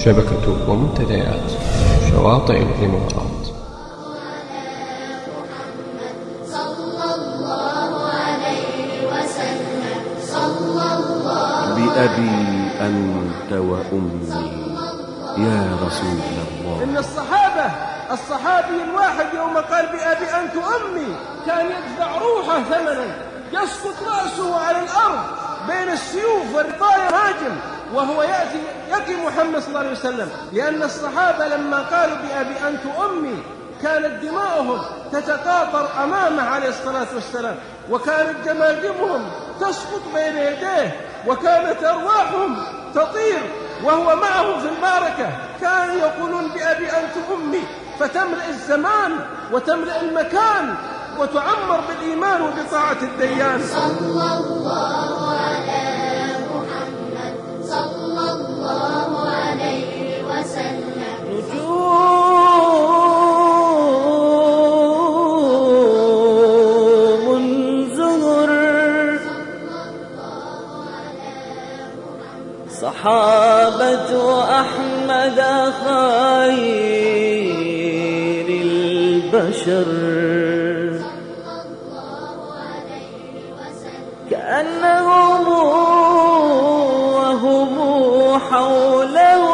شبكة ومنتديات شواطئ الإمارات. بأبي أنت وأمي يا رسول الله. إن الصحابي الواحد يوم قال بأبي أنت وأمي كان يدفع روحه ثمنا، يسقط رأسه على الأرض بين السيوف والطاير هاجم، وهو يأتي محمد صلى الله عليه وسلم، لأن الصحابة لما قالوا بأبي أنت أمي كانت دماؤهم تتقاطر أمامه عليه الصلاة والسلام، وكانت جماجمهم تسقط بين يديه، وكانت أرواحهم تطير وهو معه في المعركة. كانوا يقولون بأبي أنت أمي، فتملأ الزمان وتملأ المكان وتعمر بالإيمان وبطاعة الديان. صلى الله على محمد صلى الله عليه وسلم. نجوم زهر صحابة أحمد خير البشر، كأنهم وهم حوله